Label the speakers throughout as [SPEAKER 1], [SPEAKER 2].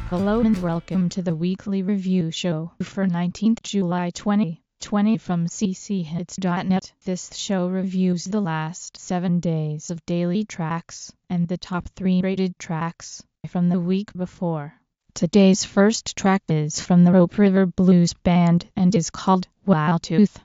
[SPEAKER 1] Hello and welcome to the weekly review show for 19th July 2020 from cchits.net. This show reviews the last 7 days of daily tracks and the top 3 rated tracks from the week before. Today's first track is from the Rope River Blues Band and is called Wild Tooth.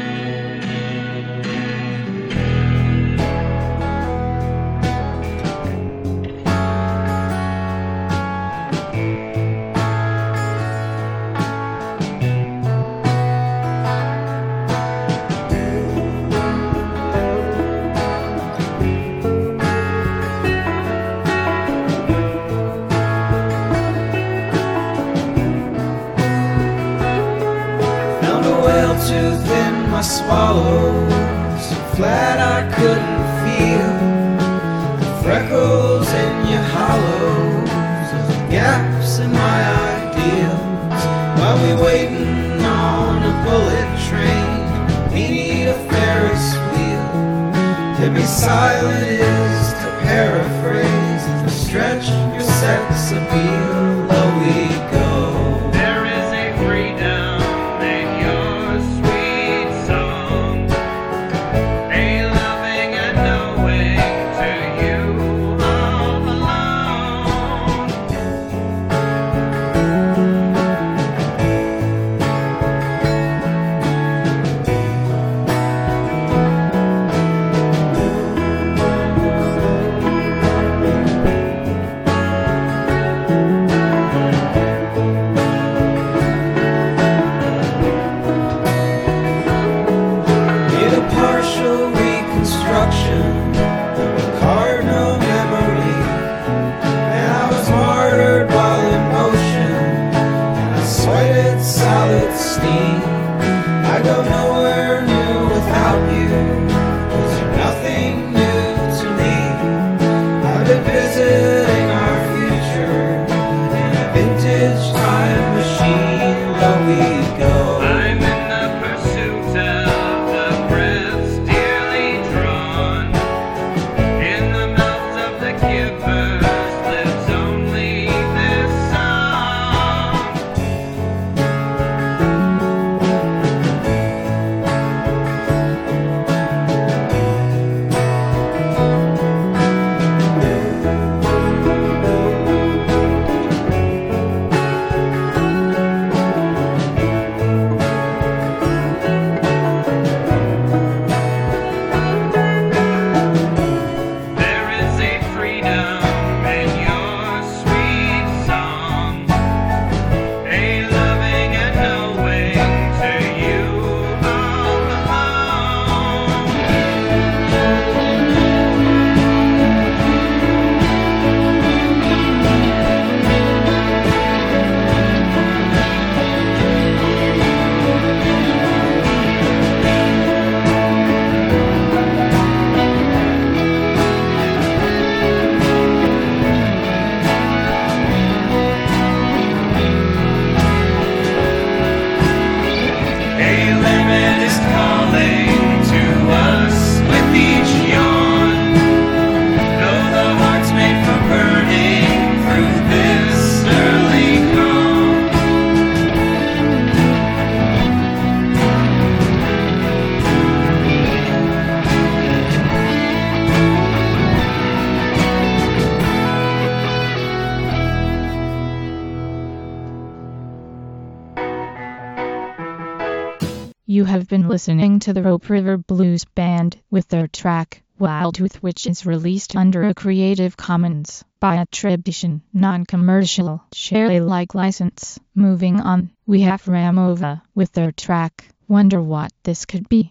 [SPEAKER 2] Tooth in my swallow, so flat I couldn't feel the freckles in your hollows, the gaps in my ideals. While we waiting on a bullet train, we need a Ferris wheel. To be silent is to paraphrase, to stretch your sex appeal. Low we go. I go nowhere new without you, 'cause you're nothing new to me. I've been visiting our future in a vintage time machine. Where we go. I'm in the pursuit of the breaths dearly drawn. In the mouth of the givers lives only this song.
[SPEAKER 1] You have been listening to the Rope River Blues Band with their track, Wild Tooth, which is released under a Creative Commons by attribution, non-commercial, share Alike license. Moving on, we have Ramova with their track, Wonder What This Could Be.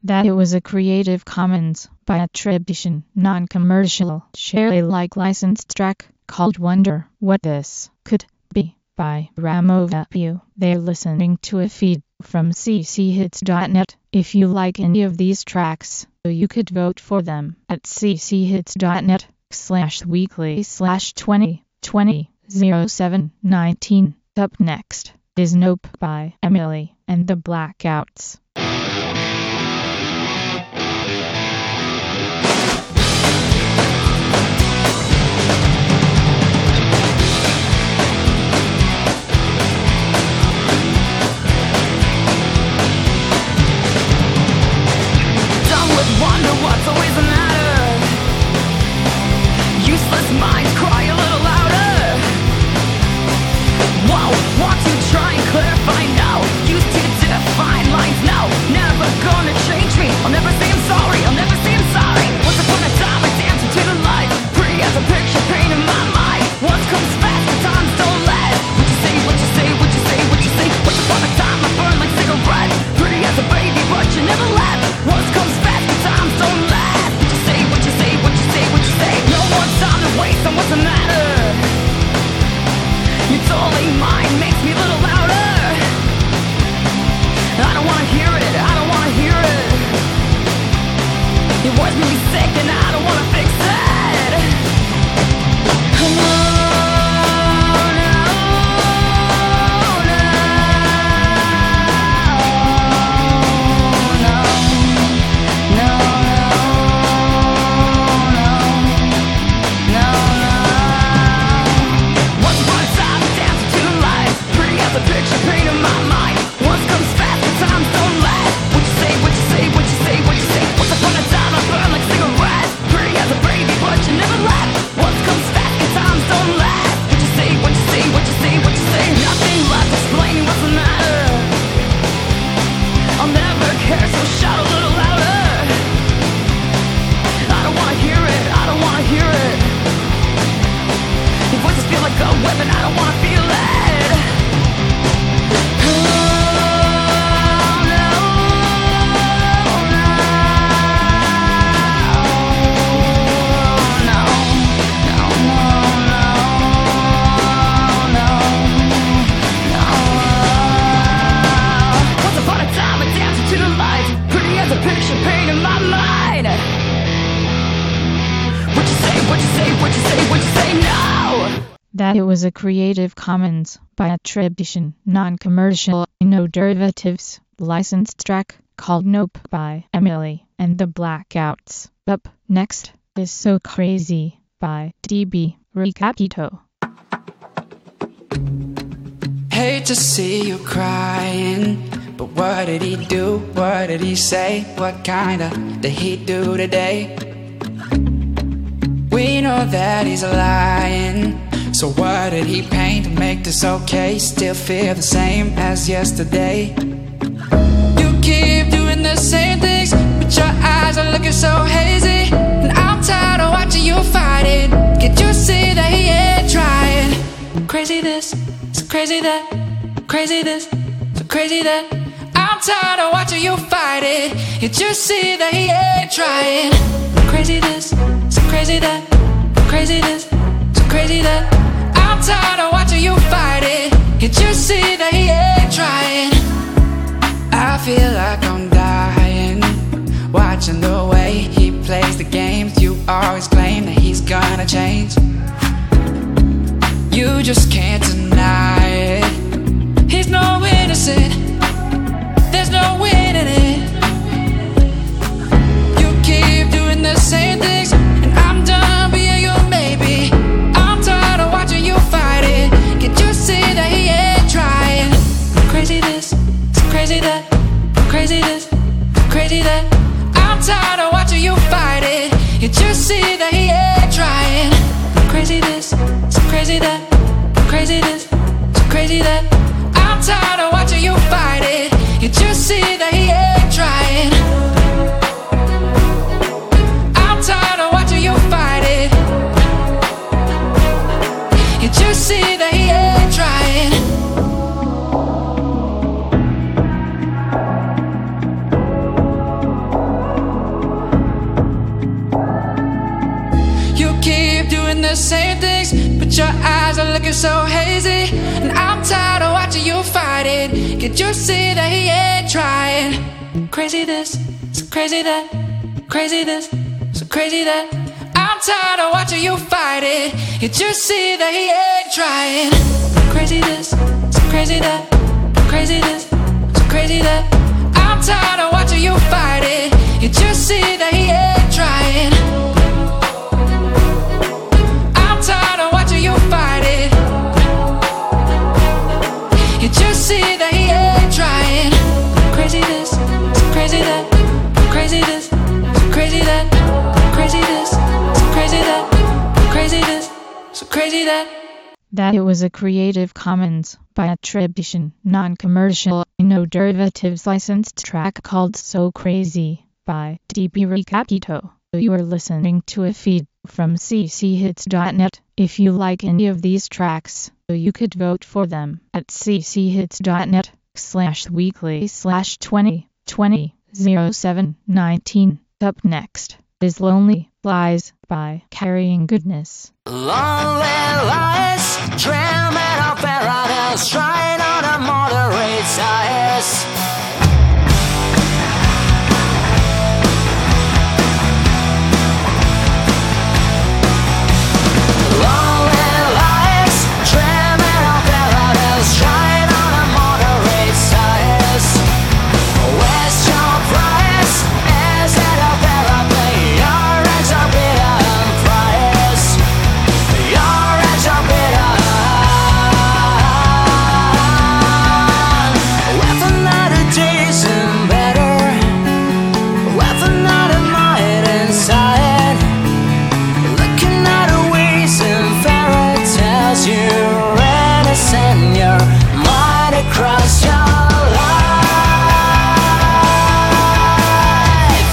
[SPEAKER 1] That it was a Creative Commons by attribution, non-commercial, share Alike licensed track called Wonder What This Could Be by Ramovapio. They're listening to a feed from cchits.net. If you like any of these tracks, you could vote for them at cchits.net/weekly/2020-07-19. Up next is Nope by Emily and the Blackouts.
[SPEAKER 3] Wonder what's always the matter. Useless minds cry a little louder. Whoa, want to try and clarify now. Used to define lines now. Never gonna change me. I'll never say I'm sorry. I'll never say I'm sorry. Once upon a time I danced into the light. Pretty as a picture painted in my mind. Once comes fast, the times don't last. What you say, what you say, what you say, what you say. Once upon a time I burned like cigarettes. Pretty as a baby, but you never left. Once comes fast, the times don't last. What you say, what you say, what you say, what you say. No more time to waste on what's the matter. Your totally mind makes me a little louder. I don't wanna hear it, I don't wanna hear it. Your words make me sick and I don't wanna fix it. Come on. The picture painted in my mind. Once comes fast, the times don't last. What you say, what you say, what you say, what you say. Once upon a time I burned like cigarettes. Pretty as a baby, but you never left. Once comes fast, the times don't last. What you say, what you say, what you say, what you say. Nothing left explaining what's the matter. I'll never care, so shout a little louder. I don't wanna hear it, I don't wanna hear it. Your voices feel like a weapon, I don't wanna feel it. Picture pain in my mind. What you say, what you say, what you say, what you say now.
[SPEAKER 1] That it was a Creative Commons by attribution, non-commercial, no derivatives, licensed track called Nope by Emily and the Blackouts. Up next is So Crazy by DB Recapito.
[SPEAKER 4] Hate to see you crying, but what did he do? What did he say? What kinda did he do today? We know that he's lying, so what did he paint to make this okay? Still feel the same as yesterday. You keep doing the same things, but your eyes are looking so hazy, and I'm tired of watching you fight it. Can't you see that he ain't trying? Crazy this, so crazy that, crazy this, so crazy that. I'm tired of watching you fight it. Can't you see that he ain't trying? Crazy this, so crazy that, crazy this, so crazy that. I'm tired of watching you fight it. Can't you see that he ain't trying? I feel like I'm dying, watching the way he plays the games. You always claim that he's gonna change. You just can't deny it. He's no innocent, there's no winning it. You keep doing the same things, and I'm done being your maybe. I'm tired of watching you fight it. Can't you see that he ain't trying? Crazy this, so crazy that, crazy this, crazy that. I'm tired of watching you fight it. Can't you see that he ain't trying? Crazy this, so crazy that, crazy this, so crazy that. I'm tired of watching you fight it. Can't you see that he ain't trying? I'm tired of watching you fight it. Can't you see that he ain't trying? same things, but your eyes are looking so hazy. And I'm tired of watching you fight it. Can't you see that he ain't trying? Crazy this, so crazy that, crazy this, so crazy that. I'm tired of watching you fight it. Can't you see that he ain't trying? Crazy this, so crazy that, crazy this, so crazy that. I'm tired of watching you fight it. Can't you see that he ain't trying? I'm tired of watching you fight it. Can't you see that he ain't trying? Crazy this, so crazy that, crazy this, so crazy that, crazy this, so crazy that, crazy this, so crazy that.
[SPEAKER 1] That it was a Creative Commons by attribution, non-commercial, no derivatives licensed track called So Crazy by DB Recapito. You are listening to a feed from cchits.net. If you like any of these tracks, you could vote for them at cchits.net/weekly/20200719. Up next is Lonely Lies by Carrying Goodness.
[SPEAKER 5] Lonely lies, dreaming of paradise, trying on a moderate size. Lonely lies, dreaming of paradise, trying on a moderate size. Where's your price? Is it a therapy? Your exorbitant price. Your exorbitant. With another decent better, with another might inside. Looking at a ways and fairy tales, you're innocent, your mind across your life.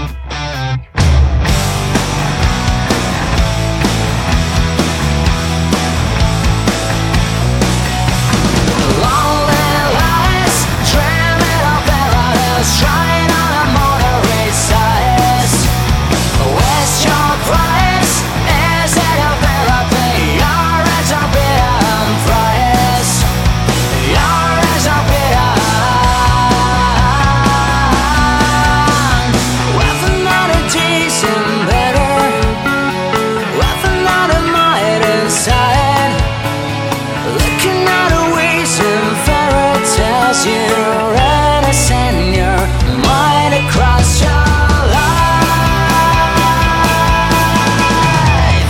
[SPEAKER 5] Lonely lies, dreaming of paradise, trying on a moderate size. Where's your price? Is it a therapy? Your exorbitant price. Your exorbitant. With another decent better, with another might inside. Looking at a ways and fairy tales, you're innocent, your mind across your life.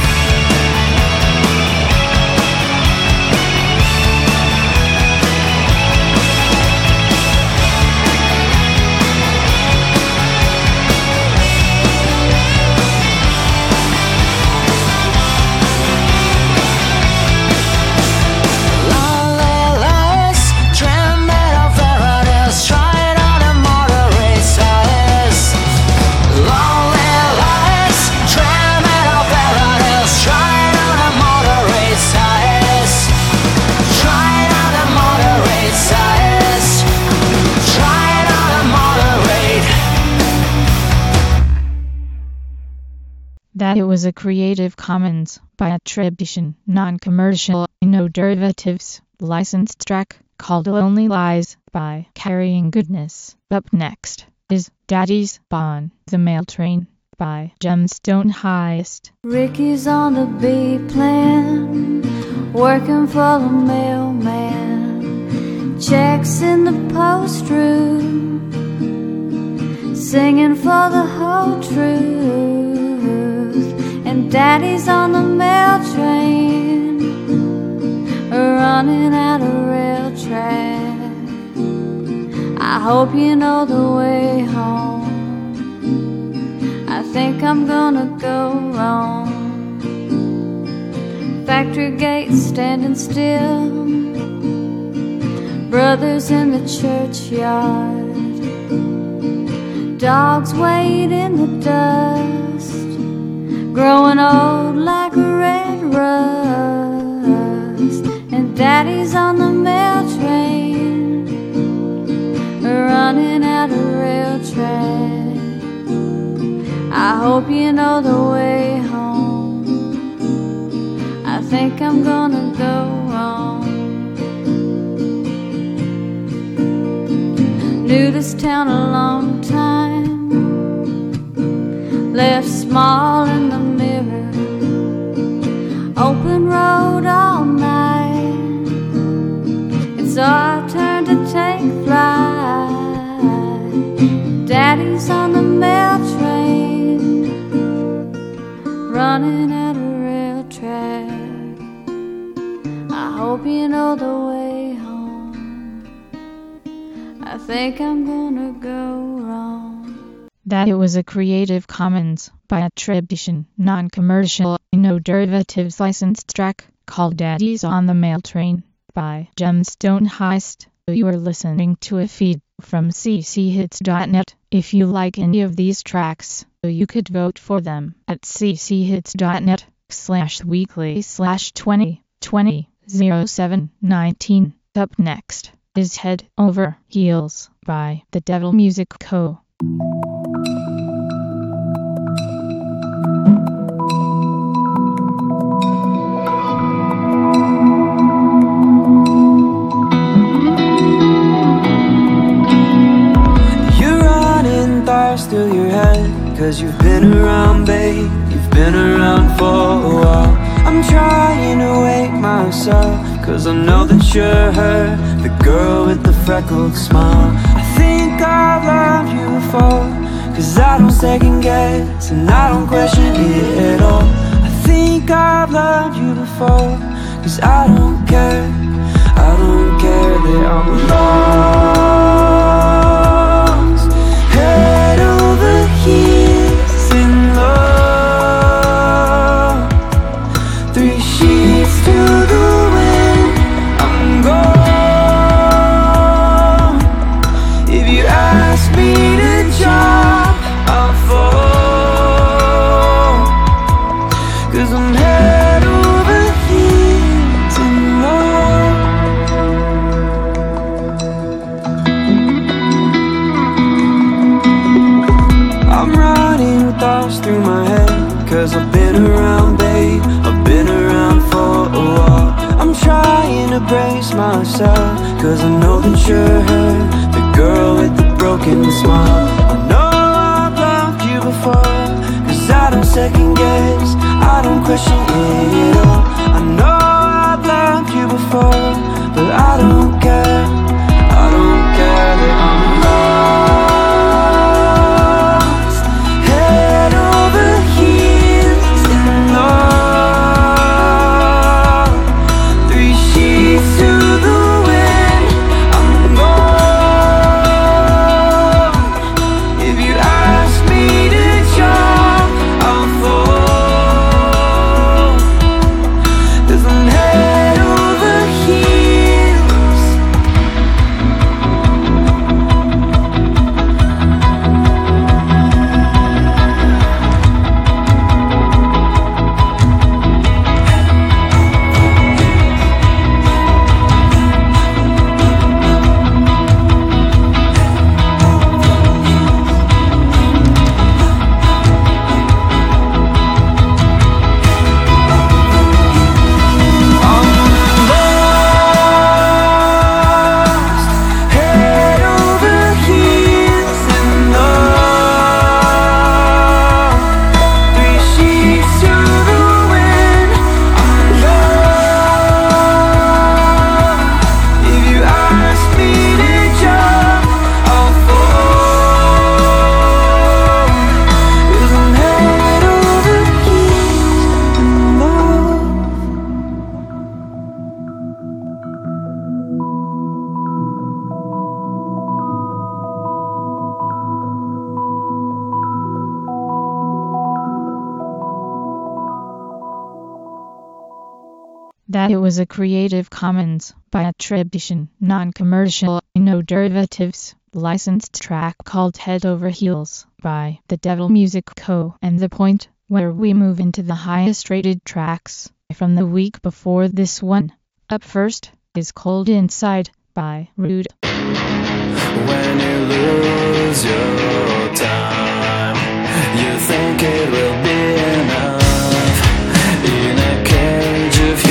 [SPEAKER 5] Lonely lies, dreaming of paradise, trying on a moderate size. Lonely lies, dreaming of paradise, trying on a moderate size. Trying on a moderate size. Trying on a moderate.
[SPEAKER 1] That it was a Creative Commons by attribution, non-commercial, no derivatives, licensed track called Lonely Lies by Carrying Goodness. Up next is Daddy's Bon, The Mail Train by Gemstone Heist.
[SPEAKER 6] Ricky's on the B plan, working for the mailman. Checks in the post room, singing for the whole truth. And Daddy's on the mail train, running out of rail track. I hope you know the way home. I think I'm gonna go wrong. Factory gates standing still, brothers in the churchyard, dogs wait in the dust, growing old like red rust. And Daddy's on the mail train, running out of rail track. I hope you know the way home. think I'm gonna go wrong. Knew this town a long time, left small in the mirror, open road all night. It's our turn to take flight. Daddy's on the mail train, running at a rail track. I hope you know the way home. I think I'm gonna go wrong.
[SPEAKER 1] That it was a Creative Commons by attribution, non-commercial, no derivatives licensed track called Daddy's on the Mail Train by Gemstone Heist. You are listening to a feed from cchits.net. If you like any of these tracks, you could vote for them at cchits.net/weekly/2020-07-19. Up next is Head Over Heels by The Devil Music Co.
[SPEAKER 2] Through your head, 'cause you've been around, babe, you've been around for a while. I'm trying to wake myself, 'cause I know that you're her, the girl with the freckled smile. I think I've loved you before, 'cause I don't second guess and I don't question it at all. I think I've loved you before, 'cause I don't care that I'm lost, head over heels in love, 3 sheets to the wind, I'm gone. If you ask me to jump, I'll fall, 'cause I'm head over heels in love. I'm running with thoughts through my head, 'cause I've been around, babe, I've been around for a while. I'm trying to brace myself, 'cause I know that you're her, the girl with the broken smile. I know I've loved you before, 'cause I don't second guess, I don't question it at all. I know I've loved you before, but I don't care that I'm lost, head over heels in love, 3 sheets to the wind, I'm gone. If you ask me to jump, I'll fall, 'cause I'm head over heels. Head over heels in love, 3 sheets to the wind, I'm gone. If you ask me to jump, I'll fall, 'cause I'm head over heels in love.
[SPEAKER 1] That it was a Creative Commons by attribution, non-commercial, no derivatives, licensed track called Head Over Heels by The Devil Music Co. And the point where we move into the highest rated tracks from the week before this one. Up first is Cold Inside by Rude.
[SPEAKER 7] When you lose your time, you think it will be enough in a cage of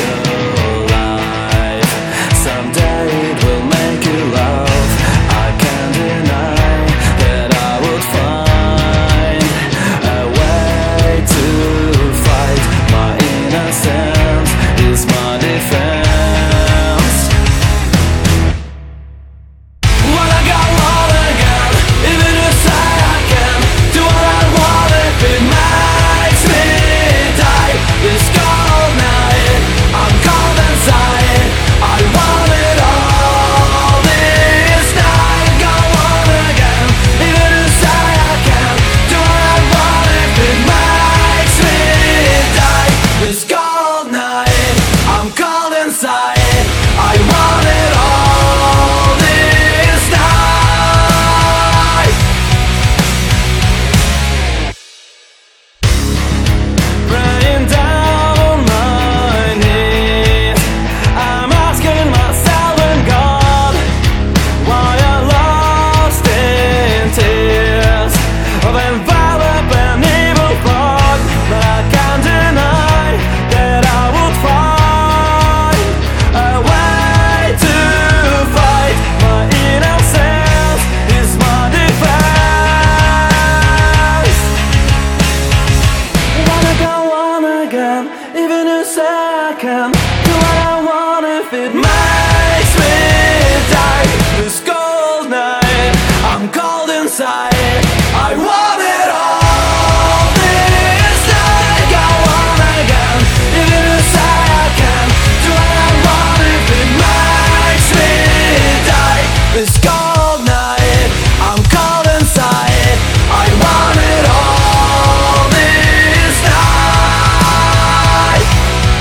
[SPEAKER 2] night. I want it all this night. Go on again, even as I can. Do what I want if it makes me die. This cold night, I'm cold inside. I want it all this night.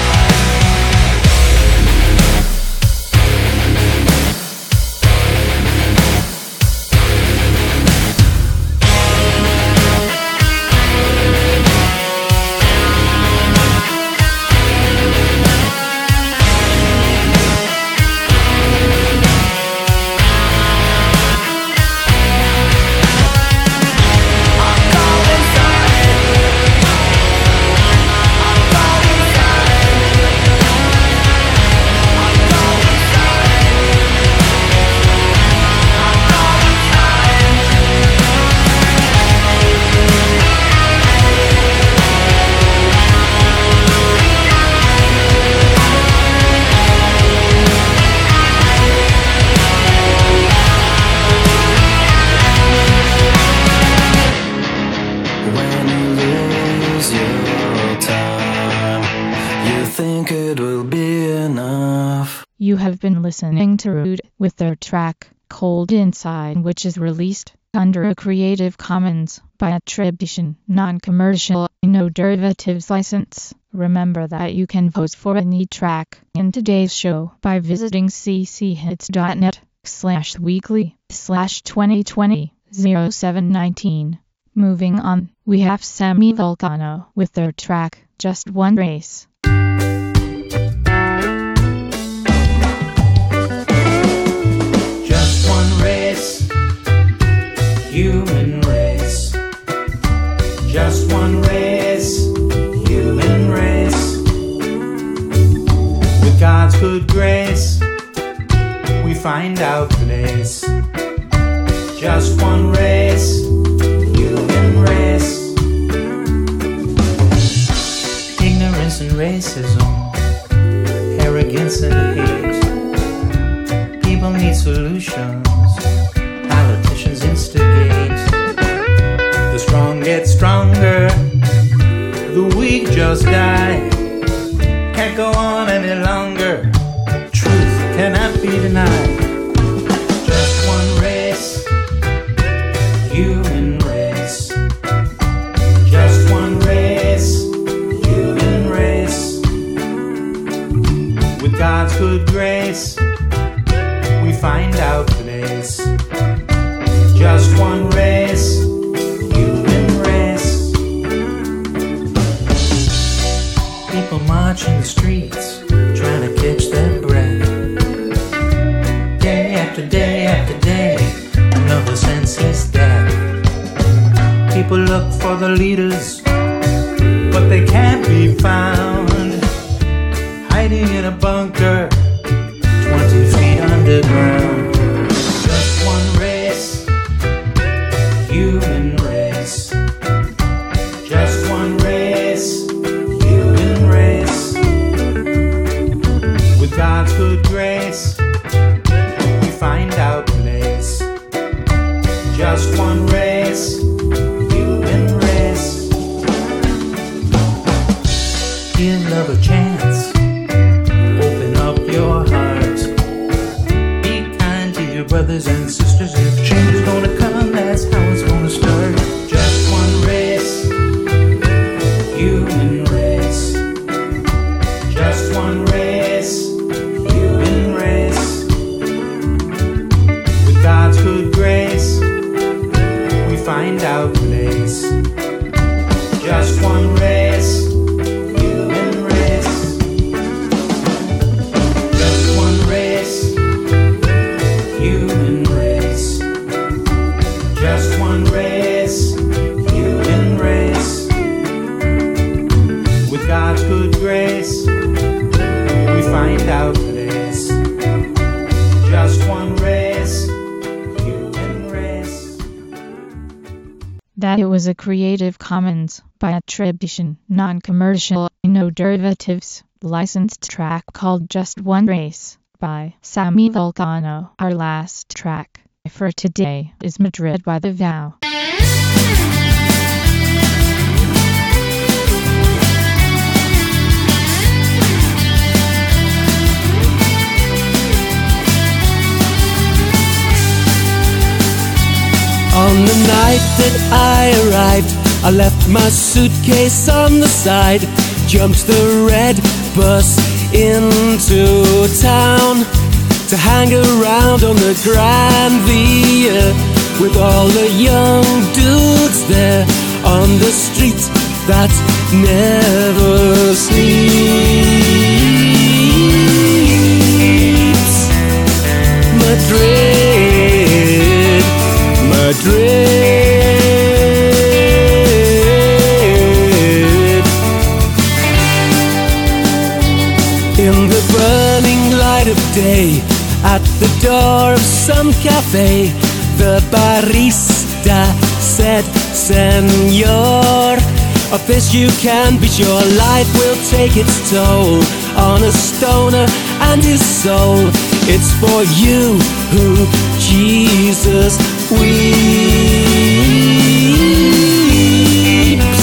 [SPEAKER 2] When you lose your time, you think it will be enough.
[SPEAKER 1] You have been listening to Rude with their track Cold Inside, which is released under a Creative Commons by attribution, non-commercial, no derivatives license. Remember that you can vote for any track in today's show by visiting cchits.net/weekly/2020-0719. Moving on, we have Sammy Vulcano with their track Just One Race.
[SPEAKER 2] Just one race, human race. Just one race, human race. With God's good grace, we find our place. Just one race, human race. Ignorance and racism, arrogance and hate. People need solutions, politicians instigate. The strong get stronger, the weak just die. Can't go on any longer, truth cannot be denied. Just one race, human race. Just one race, human race. With God's good grace, we find our place. Just one race, human race. People march in the streets, trying to catch their breath. Day after day after day, another senseless death. People look for the leaders, but they can't be found. Hiding in a bunker, 20 feet underground. Just one race, human race. Just one race, human race. With God's good grace, we find our place. Just one race, human race. Give love a chance, open up your heart. Be kind to your brothers and sisters. If change is gonna come, that's how it's gonna start. Just one race, human race. Just one race, human race. With God's good grace, we find our place. Just one race, human race. Just one race, human race. Just one race, human race. With God's good grace, we find our place. Just one race, human race.
[SPEAKER 1] That it was a Creative Commons by attribution, non-commercial, no derivatives, licensed track called Just One Race by Sammy Vulcano. Our last track for today is Madrid by The Vow.
[SPEAKER 8] On the night that I arrived, I left my suitcase on the side, jumped the red bus into town to hang around on the Gran Via with all the young dudes there on the street that never sleeps. Madrid, Madrid. In the burning light of day, at the door of some cafe, the barista said, Senor, of this you can be sure, life will take its toll on a stoner and his soul. It's for you who Jesus weeps.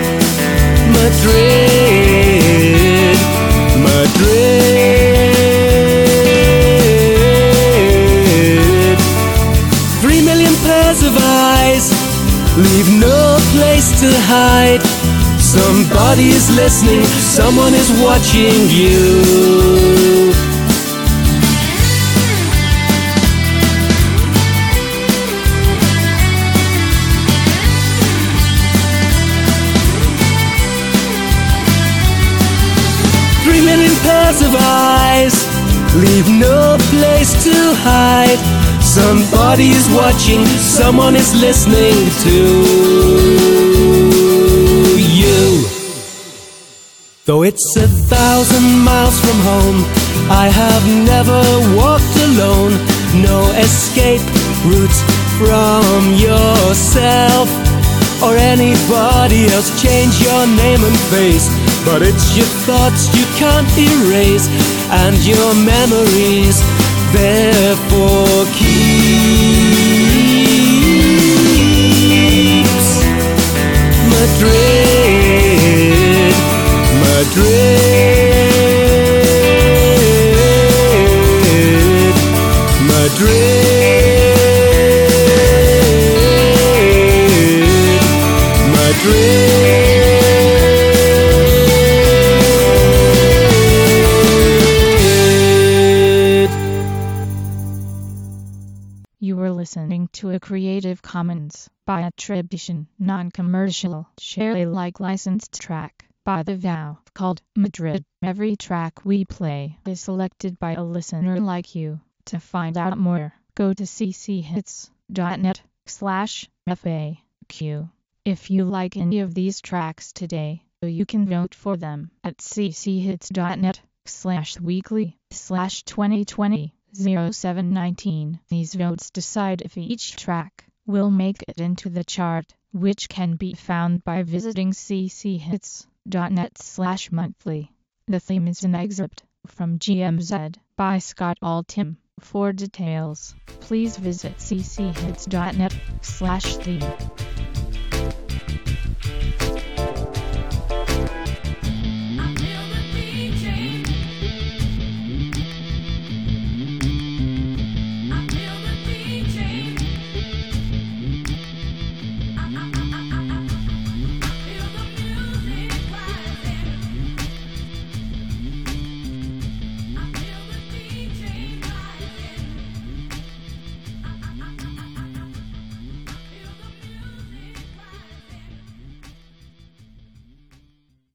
[SPEAKER 8] Madrid, Madrid. 3 million pairs of eyes leave no place to hide. Somebody is listening, someone is watching you. Pairs of eyes leave no place to hide. Somebody is watching, someone is listening to you. Though it's 1,000 miles from home, I have never walked alone. No escape route from yourself or anybody else. Change your name and face, but it's your thoughts you can't erase, and your memories therefore keeps. Madrid, Madrid, Madrid, Madrid.
[SPEAKER 1] You were listening to a Creative Commons by attribution, non-commercial, share Alike licensed track by The Vow called Madrid. Every track we play is selected by a listener like you. To find out more, go to cchits.net/FAQ. If you like any of these tracks today, you can vote for them at cchits.net/weekly/2020-0719. These votes decide if each track will make it into the chart, which can be found by visiting cchits.net/monthly. The theme is an excerpt from GMZ by Scott Altham. For details, please visit cchits.net/theme.